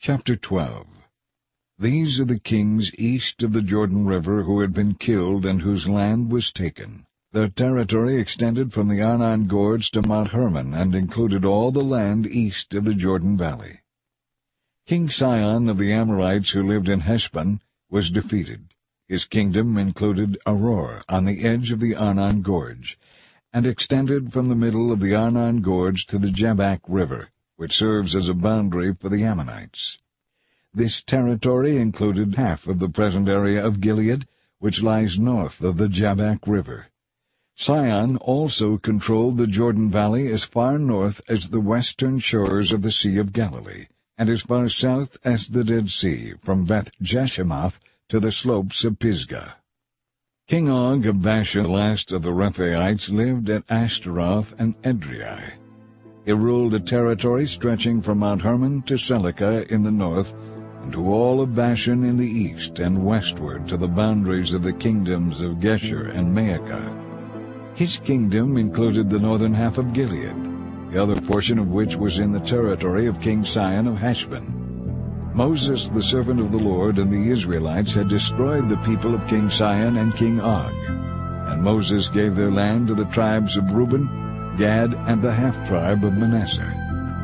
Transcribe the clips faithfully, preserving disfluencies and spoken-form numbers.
Chapter twelve. These are the kings east of the Jordan River who had been killed and whose land was taken. Their territory extended from the Arnon Gorge to Mount Hermon and included all the land east of the Jordan Valley. King Sihon of the Amorites, who lived in Heshbon, was defeated. His kingdom included Aroer on the edge of the Arnon Gorge, and extended from the middle of the Arnon Gorge to the Jabbok River, which serves as a boundary for the Ammonites. This territory included half of the present area of Gilead, which lies north of the Jabbok River. Sihon also controlled the Jordan Valley as far north as the western shores of the Sea of Galilee, and as far south as the Dead Sea, from Beth Jeshimoth to the slopes of Pisgah. King Og of Bashan, the last of the Rephaites, lived at Ashtaroth and Edrei. He ruled a territory stretching from Mount Hermon to Selica in the north, and to all of Bashan in the east, and westward to the boundaries of the kingdoms of Geshur and Maacah. His kingdom included the northern half of Gilead, the other portion of which was in the territory of King Sihon of Heshbon. Moses, the servant of the Lord, and the Israelites had destroyed the people of King Sihon and King Og, and Moses gave their land to the tribes of Reuben, Gad, and the half-tribe of Manasseh.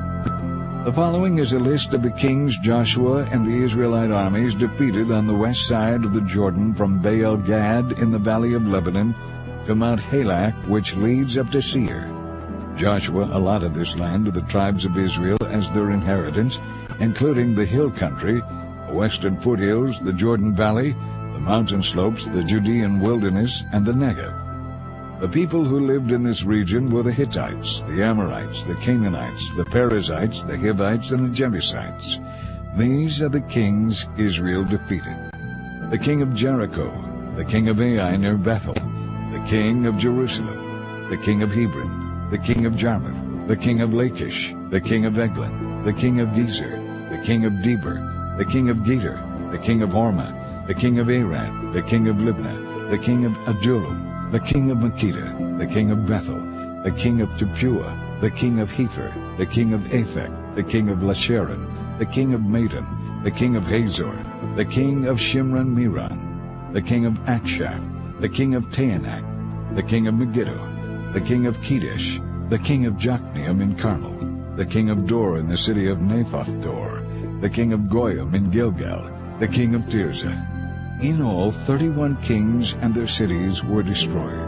The following is a list of the kings Joshua and the Israelite armies defeated on the west side of the Jordan from Baal-Gad in the valley of Lebanon to Mount Halak, which leads up to Seir. Joshua allotted this land to the tribes of Israel as their inheritance, including the hill country, the western foothills, the Jordan Valley, the mountain slopes, the Judean wilderness, and the Negev. The people who lived in this region were the Hittites, the Amorites, the Canaanites, the Perizzites, the Hivites, and the Jebusites. These are the kings Israel defeated: the king of Jericho, the king of Ai near Bethel, the king of Jerusalem, the king of Hebron, the king of Jarmuth, the king of Lachish, the king of Eglon, the king of Gezer, the king of Deber, the king of Geter, the king of Hormah, the king of Arad, the king of Libnah, the king of Adullam, the king of Makkedah, the king of Bethel, the king of Tepuah, the king of Hepher, the king of Aphek, the king of Lasharon, the king of Madon, the king of Hazor, the king of Shimron-Meron, the king of Akshaph, the king of Taanach, the king of Megiddo, the king of Kedesh, the king of Jokneam in Carmel, the king of Dor in the city of Naphoth-Dor, the king of Goyim in Gilgal, the king of Tirzah. In all, thirty-one kings and their cities were destroyed.